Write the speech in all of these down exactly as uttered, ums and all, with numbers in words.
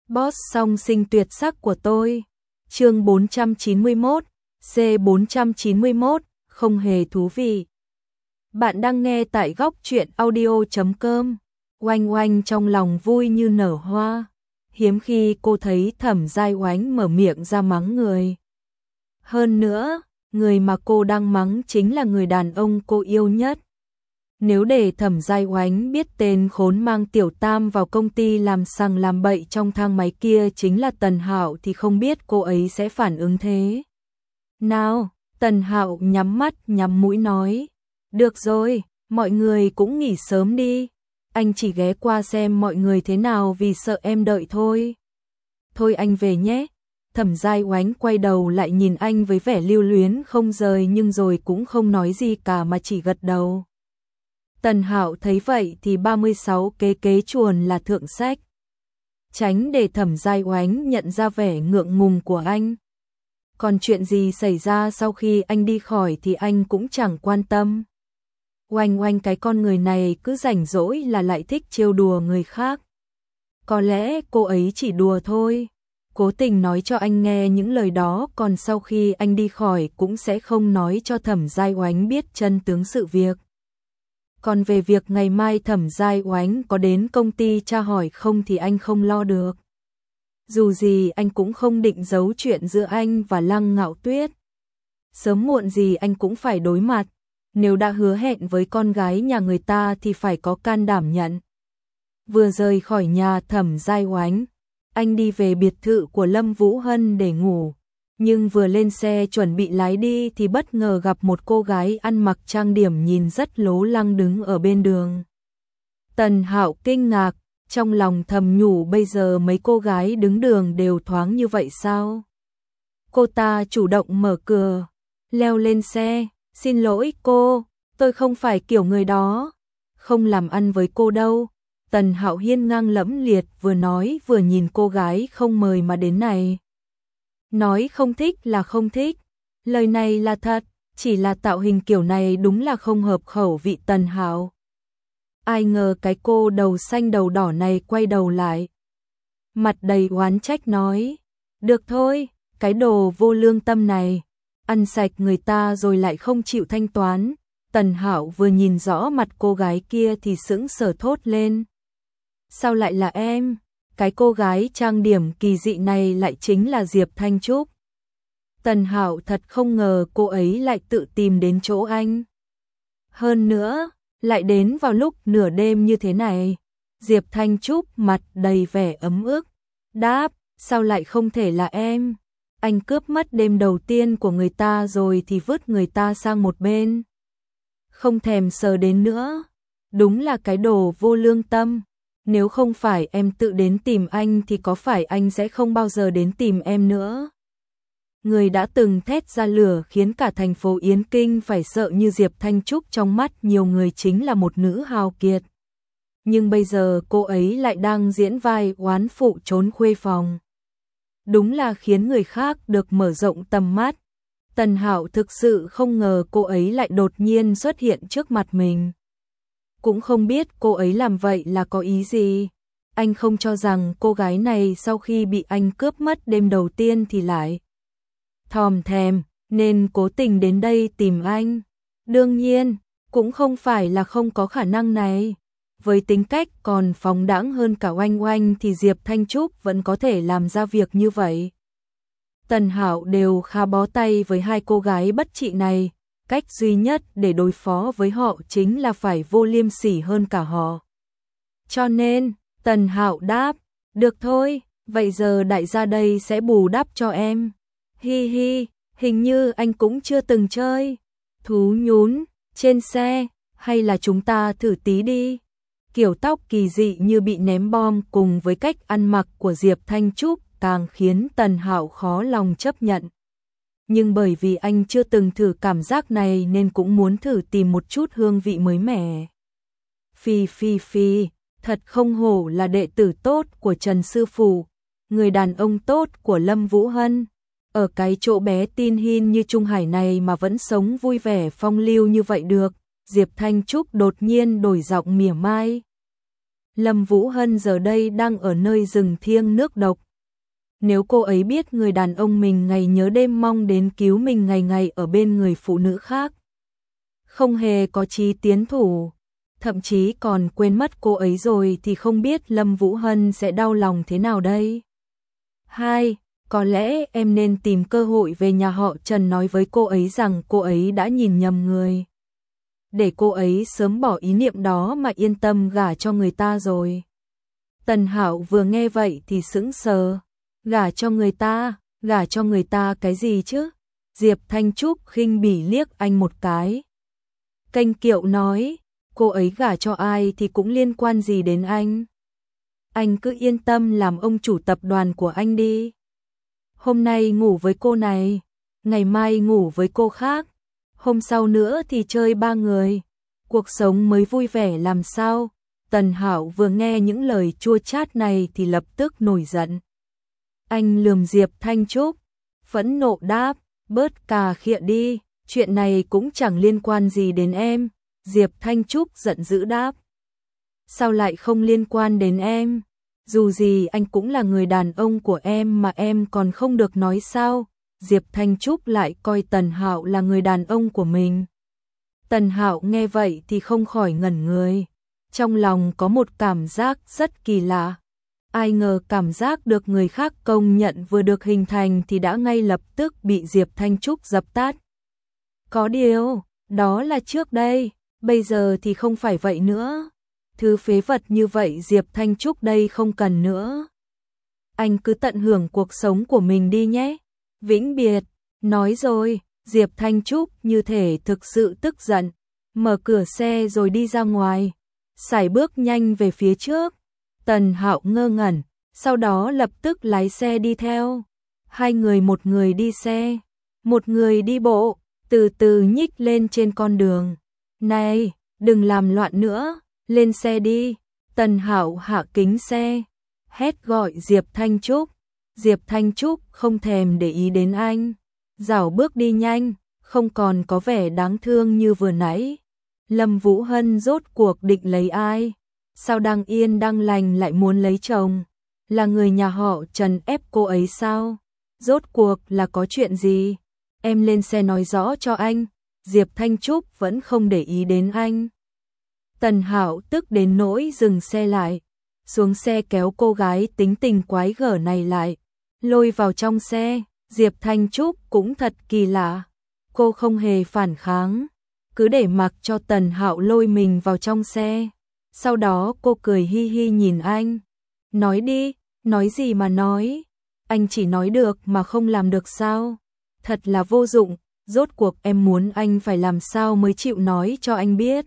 Boss song sinh tuyệt sắc của tôi. Chương bốn trăm chín mươi mốt, C bốn trăm chín mươi mốt, không hề thú vị. Bạn đang nghe tại góc truyện audio chấm com. Oanh oanh trong lòng vui như nở hoa. Hiếm khi cô thấy Thẩm Giai Oánh mở miệng ra mắng người. Hơn nữa, người mà cô đang mắng chính là người đàn ông cô yêu nhất. Nếu để Thẩm Giai Oánh biết tên khốn mang Tiểu Tam vào công ty làm sằng làm bậy trong thang máy kia chính là Tần Hạo thì không biết cô ấy sẽ phản ứng thế nào. Tần Hạo nhắm mắt nhắm mũi nói, được rồi, mọi người cũng nghỉ sớm đi. Anh chỉ ghé qua xem mọi người thế nào vì sợ em đợi thôi. Thôi anh về nhé. Thẩm Giai Oánh quay đầu lại nhìn anh với vẻ lưu luyến không rời nhưng rồi cũng không nói gì cả mà chỉ gật đầu. Tần Hạo thấy vậy thì ba mươi sáu kế kế chuồn là thượng sách. Tránh để Thẩm Giai Oánh nhận ra vẻ ngượng ngùng của anh. Còn chuyện gì xảy ra sau khi anh đi khỏi thì anh cũng chẳng quan tâm. Oanh oanh cái con người này cứ rảnh rỗi là lại thích trêu đùa người khác. Có lẽ cô ấy chỉ đùa thôi. Cố tình nói cho anh nghe những lời đó, còn sau khi anh đi khỏi cũng sẽ không nói cho Thẩm Giai Oánh biết chân tướng sự việc. Còn về việc ngày mai Thẩm Giai Oánh có đến công ty tra hỏi không thì anh không lo được. Dù gì anh cũng không định giấu chuyện giữa anh và Lăng Ngạo Tuyết. Sớm muộn gì anh cũng phải đối mặt. Nếu đã hứa hẹn với con gái nhà người ta thì phải có can đảm nhận. Vừa rời khỏi nhà Thẩm Giai Oánh, anh đi về biệt thự của Lâm Vũ Hân để ngủ. Nhưng vừa lên xe chuẩn bị lái đi thì bất ngờ gặp một cô gái ăn mặc trang điểm nhìn rất lố lăng đứng ở bên đường. Tần Hạo kinh ngạc, trong lòng thầm nhủ bây giờ mấy cô gái đứng đường đều thoáng như vậy sao? Cô ta chủ động mở cửa, leo lên xe, xin lỗi cô, tôi không phải kiểu người đó, không làm ăn với cô đâu. Tần Hạo hiên ngang lẫm liệt vừa nói vừa nhìn cô gái không mời mà đến này. Nói không thích là không thích, lời này là thật, chỉ là tạo hình kiểu này đúng là không hợp khẩu vị Tần Hạo. Ai ngờ cái cô đầu xanh đầu đỏ này quay đầu lại. Mặt đầy oán trách nói, được thôi, cái đồ vô lương tâm này, ăn sạch người ta rồi lại không chịu thanh toán. Tần Hạo vừa nhìn rõ mặt cô gái kia thì sững sờ thốt lên. Sao lại là em? Cái cô gái trang điểm kỳ dị này lại chính là Diệp Thanh Trúc. Tần Hạo thật không ngờ cô ấy lại tự tìm đến chỗ anh. Hơn nữa, lại đến vào lúc nửa đêm như thế này. Diệp Thanh Trúc mặt đầy vẻ ấm ức. Đáp, sao lại không thể là em? Anh cướp mất đêm đầu tiên của người ta rồi thì vứt người ta sang một bên. Không thèm sờ đến nữa. Đúng là cái đồ vô lương tâm. Nếu không phải em tự đến tìm anh thì có phải anh sẽ không bao giờ đến tìm em nữa. Người đã từng thét ra lửa khiến cả thành phố Yến Kinh phải sợ như Diệp Thanh Trúc trong mắt nhiều người chính là một nữ hào kiệt. Nhưng bây giờ cô ấy lại đang diễn vai oán phụ trốn khuê phòng. Đúng là khiến người khác được mở rộng tầm mắt. Tần Hạo thực sự không ngờ cô ấy lại đột nhiên xuất hiện trước mặt mình. Cũng không biết cô ấy làm vậy là có ý gì. Anh không cho rằng cô gái này sau khi bị anh cướp mất đêm đầu tiên thì lại thòm thèm, nên cố tình đến đây tìm anh. Đương nhiên, cũng không phải là không có khả năng này. Với tính cách còn phóng đãng hơn cả Oanh Oanh thì Diệp Thanh Trúc vẫn có thể làm ra việc như vậy. Tần Hạo đều khá bó tay với hai cô gái bất trị này. Cách duy nhất để đối phó với họ chính là phải vô liêm sỉ hơn cả họ. Cho nên, Tần Hạo đáp, được thôi, vậy giờ đại gia đây sẽ bù đắp cho em. Hi hi, hình như anh cũng chưa từng chơi. Thú nhún, trên xe, hay là chúng ta thử tí đi. Kiểu tóc kỳ dị như bị ném bom cùng với cách ăn mặc của Diệp Thanh Trúc càng khiến Tần Hạo khó lòng chấp nhận. Nhưng bởi vì anh chưa từng thử cảm giác này nên cũng muốn thử tìm một chút hương vị mới mẻ. Phi phi phi, thật không hổ là đệ tử tốt của Trần Sư Phụ, người đàn ông tốt của Lâm Vũ Hân. Ở cái chỗ bé tin hin như Trung Hải này mà vẫn sống vui vẻ phong lưu như vậy được. Diệp Thanh Trúc đột nhiên đổi giọng mỉa mai. Lâm Vũ Hân giờ đây đang ở nơi rừng thiêng nước độc. Nếu cô ấy biết người đàn ông mình ngày nhớ đêm mong đến cứu mình ngày ngày ở bên người phụ nữ khác, không hề có chí tiến thủ, thậm chí còn quên mất cô ấy rồi thì không biết Lâm Vũ Hân sẽ đau lòng thế nào đây. Hai, có lẽ em nên tìm cơ hội về nhà họ Trần nói với cô ấy rằng cô ấy đã nhìn nhầm người. Để cô ấy sớm bỏ ý niệm đó mà yên tâm gả cho người ta rồi. Tần Hạo vừa nghe vậy thì sững sờ. Gả cho người ta, gả cho người ta cái gì chứ? Diệp Thanh Trúc khinh bỉ liếc anh một cái. Kênh Kiệu nói, cô ấy gả cho ai thì cũng liên quan gì đến anh. Anh cứ yên tâm làm ông chủ tập đoàn của anh đi. Hôm nay ngủ với cô này, ngày mai ngủ với cô khác, hôm sau nữa thì chơi ba người. Cuộc sống mới vui vẻ làm sao? Tần Hạo vừa nghe những lời chua chát này thì lập tức nổi giận. Anh lườm Diệp Thanh Trúc, phẫn nộ đáp, bớt cà khịa đi, chuyện này cũng chẳng liên quan gì đến em. Diệp Thanh Trúc giận dữ đáp. Sao lại không liên quan đến em? Dù gì anh cũng là người đàn ông của em mà em còn không được nói sao? Diệp Thanh Trúc lại coi Tần Hạo là người đàn ông của mình. Tần Hạo nghe vậy thì không khỏi ngẩn người. Trong lòng có một cảm giác rất kỳ lạ. Ai ngờ cảm giác được người khác công nhận vừa được hình thành thì đã ngay lập tức bị Diệp Thanh Trúc dập tắt. Có điều, đó là trước đây, bây giờ thì không phải vậy nữa. Thứ phế vật như vậy Diệp Thanh Trúc đây không cần nữa. Anh cứ tận hưởng cuộc sống của mình đi nhé. Vĩnh biệt, nói rồi, Diệp Thanh Trúc như thể thực sự tức giận, mở cửa xe rồi đi ra ngoài, sải bước nhanh về phía trước. Tần Hạo ngơ ngẩn, sau đó lập tức lái xe đi theo. Hai người, một người đi xe, một người đi bộ, từ từ nhích lên trên con đường. Này, đừng làm loạn nữa, lên xe đi. Tần Hạo hạ kính xe, hét gọi Diệp Thanh Trúc. Diệp Thanh Trúc không thèm để ý đến anh, dảo bước đi nhanh, không còn có vẻ đáng thương như vừa nãy. Lâm Vũ Hân rốt cuộc định lấy ai? Sao đang yên đang lành lại muốn lấy chồng? Là người nhà họ Trần ép cô ấy sao? Rốt cuộc là có chuyện gì? Em lên xe nói rõ cho anh. Diệp Thanh Trúc vẫn không để ý đến anh. Tần Hạo tức đến nỗi dừng xe lại, xuống xe kéo cô gái tính tình quái gở này lại, lôi vào trong xe. Diệp Thanh Trúc cũng thật kỳ lạ, cô không hề phản kháng, cứ để mặc cho Tần Hạo lôi mình vào trong xe. Sau đó cô cười hi hi nhìn anh. Nói đi, nói gì mà nói? Anh chỉ nói được mà không làm được sao? Thật là vô dụng, rốt cuộc em muốn anh phải làm sao mới chịu nói cho anh biết.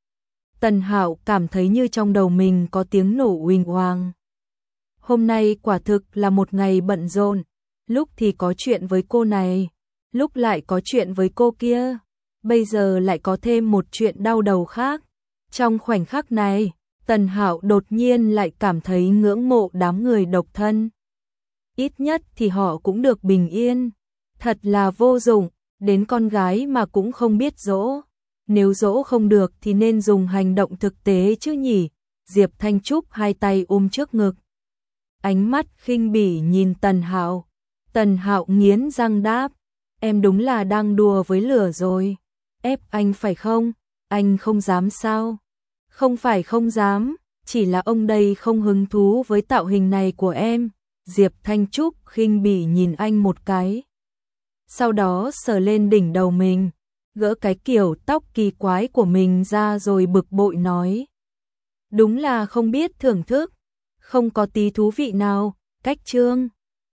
Tần Hạo cảm thấy như trong đầu mình có tiếng nổ uỳnh oang. Hôm nay quả thực là một ngày bận rộn, lúc thì có chuyện với cô này, lúc lại có chuyện với cô kia, bây giờ lại có thêm một chuyện đau đầu khác. Trong khoảnh khắc này, Tần Hạo đột nhiên lại cảm thấy ngưỡng mộ đám người độc thân. Ít nhất thì họ cũng được bình yên. Thật là vô dụng, đến con gái mà cũng không biết dỗ. Nếu dỗ không được thì nên dùng hành động thực tế chứ nhỉ. Diệp Thanh Trúc hai tay ôm trước ngực, ánh mắt khinh bỉ nhìn Tần Hạo. Tần Hạo nghiến răng đáp, em đúng là đang đùa với lửa rồi. Ép anh phải không? Anh không dám sao? Không phải không dám, chỉ là ông đây không hứng thú với tạo hình này của em. Diệp Thanh Trúc khinh bỉ nhìn anh một cái, sau đó sờ lên đỉnh đầu mình, gỡ cái kiểu tóc kỳ quái của mình ra rồi bực bội nói. Đúng là không biết thưởng thức, không có tí thú vị nào. Cách chương